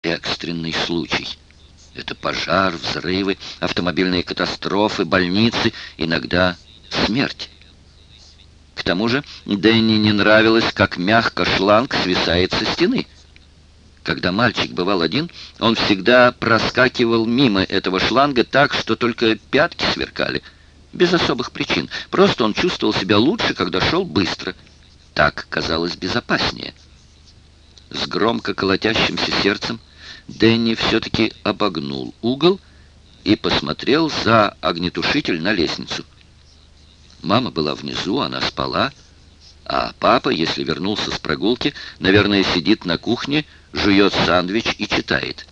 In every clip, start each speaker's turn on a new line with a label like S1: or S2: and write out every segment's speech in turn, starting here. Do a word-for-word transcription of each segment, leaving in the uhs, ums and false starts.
S1: экстренный случай. Это пожар, взрывы, автомобильные катастрофы, больницы, иногда смерть. К тому же Дэнни не нравилось, как мягко шланг свисает со стены. Когда мальчик бывал один, он всегда проскакивал мимо этого шланга так, что только пятки сверкали. Без особых причин. Просто он чувствовал себя лучше, когда шел быстро. Так казалось безопаснее. С громко колотящимся сердцем Дэнни все-таки обогнул угол и посмотрел за огнетушитель на лестницу. Мама была внизу, она спала, а папа, если вернулся с прогулки, наверное, сидит на кухне, жует сэндвич и читает.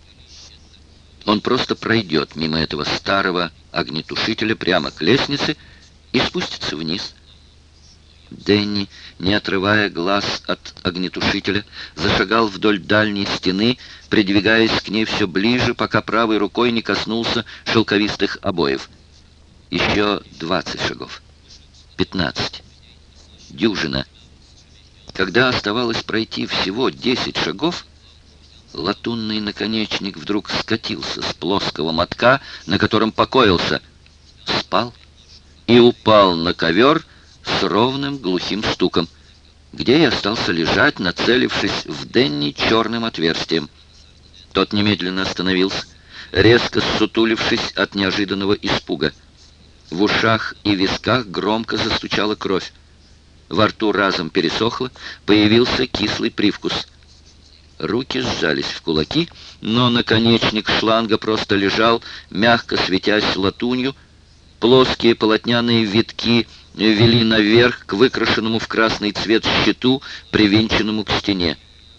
S1: Он просто пройдет мимо этого старого огнетушителя прямо к лестнице и спустится вниз. Дэнни, не отрывая глаз от огнетушителя, зашагал вдоль дальней стены, придвигаясь к ней все ближе, пока правой рукой не коснулся шелковистых обоев. Еще двадцать шагов. Пятнадцать. Дюжина. Когда оставалось пройти всего десять шагов, латунный наконечник вдруг скатился с плоского мотка, на котором покоился, спал и упал на ковер с ровным глухим стуком, где и остался лежать, нацелившись в Дэнни черным отверстием. Тот немедленно остановился, резко ссутулившись от неожиданного испуга. В ушах и висках громко застучала кровь. Во рту разом пересохло, появился кислый привкус. Руки сжались в кулаки, но наконечник шланга просто лежал, мягко светясь латунью. Плоские полотняные витки вели наверх к выкрашенному в красный цвет щиту, привинченному к стене.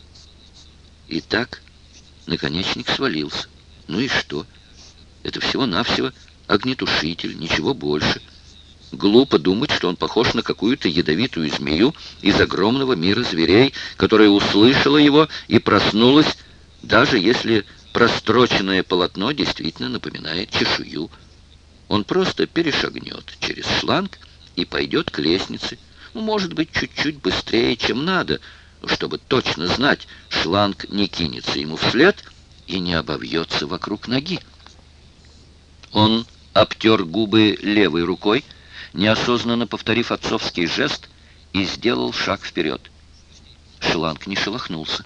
S1: Итак, наконечник свалился. Ну и что? Это всего-навсего огнетушитель, ничего больше. Глупо думать, что он похож на какую-то ядовитую змею из огромного мира зверей, которая услышала его и проснулась, даже если простроченное полотно действительно напоминает чешую. Он просто перешагнет через шланг и пойдет к лестнице, ну, может быть, чуть-чуть быстрее, чем надо, чтобы точно знать, шланг не кинется ему вслед и не обовьется вокруг ноги. Он обтер губы левой рукой, неосознанно повторив отцовский жест, и сделал шаг вперед. Шланг не шелохнулся.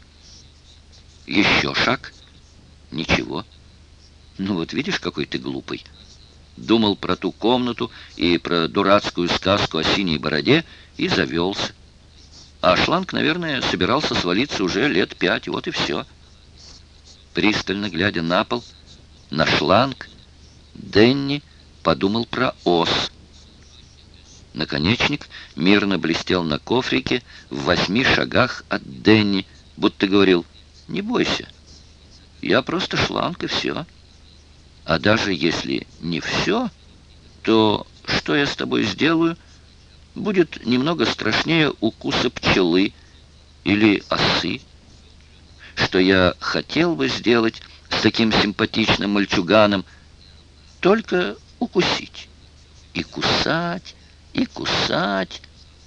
S1: Еще шаг. Ничего. Ну вот видишь, какой ты глупый. Думал про ту комнату и про дурацкую сказку о синей бороде и завелся. А шланг, наверное, собирался свалиться уже лет пять, вот и все. Пристально глядя на пол, на шланг, Дэнни подумал про ос. Наконечник мирно блестел на кофрике в восьми шагах от Дэнни, будто говорил: «Не бойся, я просто шланг и все. А даже если не все, то что я с тобой сделаю, будет немного страшнее укуса пчелы или осы. Что я хотел бы сделать с таким симпатичным мальчуганом, только укусить. И кусать, и кусать».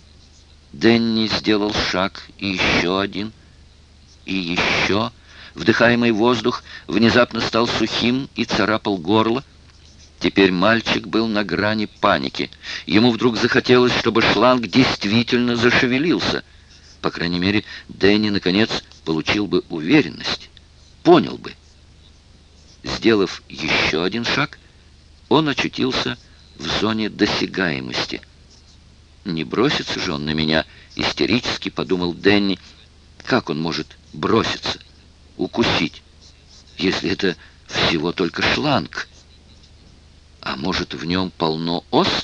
S1: Дэнни сделал шаг, и еще один, и еще. Вдыхаемый воздух внезапно стал сухим и царапал горло. Теперь мальчик был на грани паники. Ему вдруг захотелось, чтобы шланг действительно зашевелился. По крайней мере, Дэнни, наконец, получил бы уверенность, понял бы. Сделав еще один шаг, он очутился в зоне досягаемости. «Не бросится же он на меня», — истерически подумал Дэнни. «Как он может броситься, укусить, если это всего только шланг? А может, в нем полно ос?»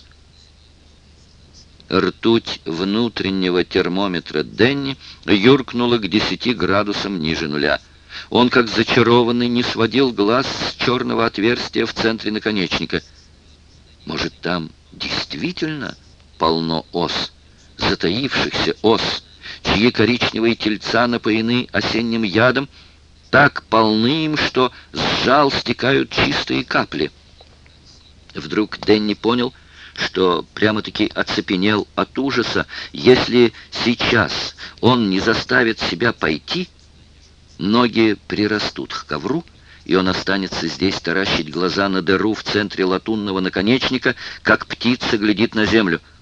S1: Ртуть внутреннего термометра Дэнни юркнула к десяти градусам ниже нуля. Он, как зачарованный, не сводил глаз с черного отверстия в центре наконечника. Может, там действительно полно ос, затаившихся ос, чьи коричневые тельца напоены осенним ядом, так полны им, что с жал стекают чистые капли. Вдруг Дэнни понял, что прямо-таки оцепенел от ужаса. Если сейчас он не заставит себя пойти, Ноги прирастут к ковру, и он останется здесь таращить глаза на дыру в центре латунного наконечника, как птица глядит на землю —